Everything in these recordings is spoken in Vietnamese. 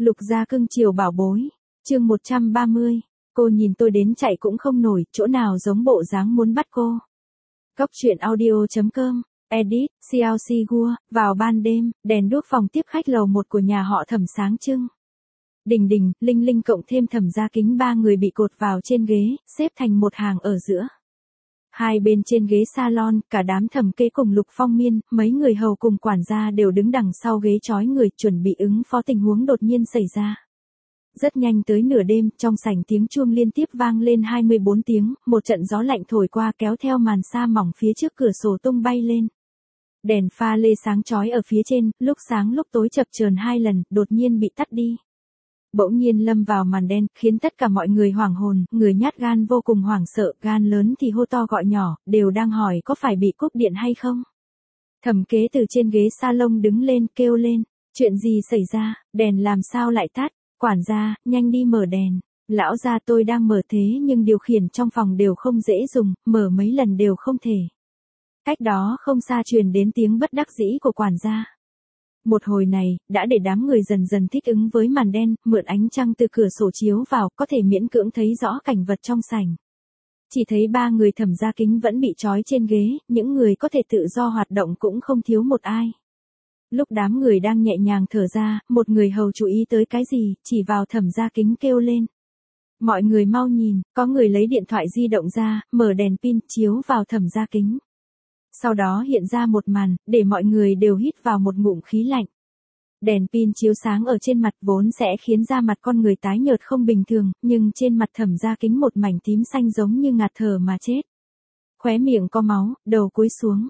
Lục gia cưng chiều bảo bối. Chương 130. Cô nhìn tôi đến chạy cũng không nổi, chỗ nào giống bộ dáng muốn bắt cô. Góc truyện audio.com. Edit, CLC Gua. Vào ban đêm, đèn đuốc phòng tiếp khách lầu 1 của nhà họ Thẩm sáng trưng. Đình Đình, Linh Linh cộng thêm Thẩm Gia Kính, ba người bị cột vào trên ghế, xếp thành một hàng ở giữa. Hai bên trên ghế salon, cả đám Thẩm Kế cùng Lục Phong Miên, mấy người hầu cùng quản gia đều đứng đằng sau ghế chói người, chuẩn bị ứng phó tình huống đột nhiên xảy ra. Rất nhanh tới nửa đêm, trong sảnh tiếng chuông liên tiếp vang lên 24 tiếng, một trận gió lạnh thổi qua kéo theo màn sa mỏng phía trước cửa sổ tung bay lên. Đèn pha lê sáng chói ở phía trên, lúc sáng lúc tối chập chờn hai lần, đột nhiên bị tắt đi. Bỗng nhiên lâm vào màn đen, khiến tất cả mọi người hoảng hồn, người nhát gan vô cùng hoảng sợ, gan lớn thì hô to gọi nhỏ, đều đang hỏi có phải bị cúp điện hay không. Thẩm Kế từ trên ghế salon đứng lên, kêu lên, chuyện gì xảy ra, đèn làm sao lại tắt, quản gia, nhanh đi mở đèn. Lão gia, tôi đang mở thế nhưng điều khiển trong phòng đều không dễ dùng, mở mấy lần đều không thể. Cách đó không xa truyền đến tiếng bất đắc dĩ của quản gia. Một hồi này, đã để đám người dần dần thích ứng với màn đen, mượn ánh trăng từ cửa sổ chiếu vào, có thể miễn cưỡng thấy rõ cảnh vật trong sảnh. Chỉ thấy ba người Thẩm Gia Kính vẫn bị trói trên ghế, những người có thể tự do hoạt động cũng không thiếu một ai. Lúc đám người đang nhẹ nhàng thở ra, một người hầu chú ý tới cái gì, chỉ vào Thẩm Gia Kính kêu lên. Mọi người mau nhìn, có người lấy điện thoại di động ra, mở đèn pin, chiếu vào Thẩm Gia Kính. Sau đó hiện ra một màn, để mọi người đều hít vào một ngụm khí lạnh. Đèn pin chiếu sáng ở trên mặt vốn sẽ khiến da mặt con người tái nhợt không bình thường, nhưng trên mặt Thẩm Gia Kính một mảnh tím xanh giống như ngạt thở mà chết. Khóe miệng có máu, đầu cúi xuống.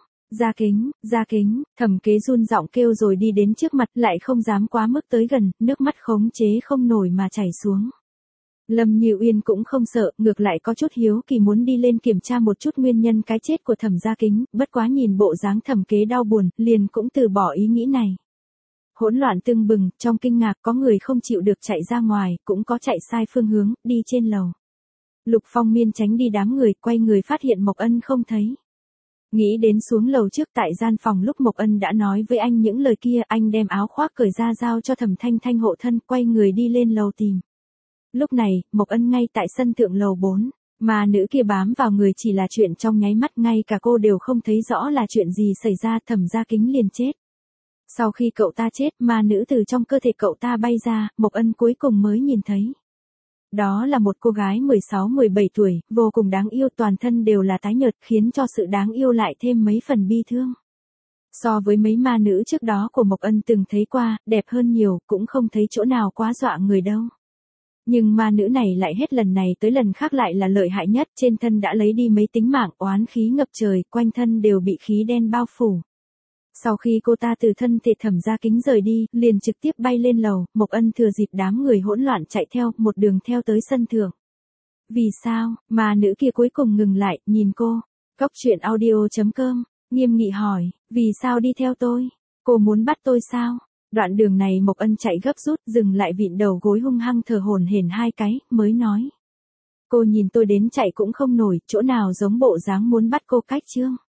Gia Kính, Thẩm Kế run giọng kêu rồi đi đến trước mặt, lại không dám quá mức tới gần, nước mắt khống chế không nổi mà chảy xuống. Lâm Như Uyên cũng không sợ, ngược lại có chút hiếu kỳ muốn đi lên kiểm tra một chút nguyên nhân cái chết của Thẩm Gia Kính, bất quá nhìn bộ dáng Thẩm Kế đau buồn, liền cũng từ bỏ ý nghĩ này. Hỗn loạn tưng bừng, trong kinh ngạc có người không chịu được chạy ra ngoài, cũng có chạy sai phương hướng, đi trên lầu. Lục Phong Miên tránh đi đám người, quay người phát hiện Mộc Ân không thấy. Nghĩ đến xuống lầu trước tại gian phòng lúc Mộc Ân đã nói với anh những lời kia, anh đem áo khoác cởi ra giao cho Thẩm Thanh Thanh hộ thân, quay người đi lên lầu tìm. Lúc này, Mộc Ân ngay tại sân thượng lầu 4, mà nữ kia bám vào người chỉ là chuyện trong nháy mắt, ngay cả cô đều không thấy rõ là chuyện gì xảy ra, Thẩm Gia Kính liền chết. Sau khi cậu ta chết, ma nữ từ trong cơ thể cậu ta bay ra, Mộc Ân cuối cùng mới nhìn thấy. Đó là một cô gái 16-17 tuổi, vô cùng đáng yêu, toàn thân đều là tái nhợt, khiến cho sự đáng yêu lại thêm mấy phần bi thương. So với mấy ma nữ trước đó của Mộc Ân từng thấy qua, đẹp hơn nhiều, cũng không thấy chỗ nào quá dọa người đâu. Nhưng ma nữ này lại hết lần này tới lần khác lại là lợi hại nhất, trên thân đã lấy đi mấy tính mạng, oán khí ngập trời, quanh thân đều bị khí đen bao phủ. Sau khi cô ta từ thân thể Thẩm Gia Kính rời đi, liền trực tiếp bay lên lầu, Mộc Ân thừa dịp đám người hỗn loạn chạy theo, một đường theo tới sân thượng. Vì sao, mà nữ kia cuối cùng ngừng lại, nhìn cô. Góc truyện audio.com, nghiêm nghị hỏi, vì sao đi theo tôi? Cô muốn bắt tôi sao? Đoạn đường này Mộc Ân chạy gấp rút, dừng lại vịn đầu gối hung hăng thở hổn hển hai cái, mới nói. Cô nhìn tôi đến chạy cũng không nổi, chỗ nào giống bộ dáng muốn bắt cô cách chương.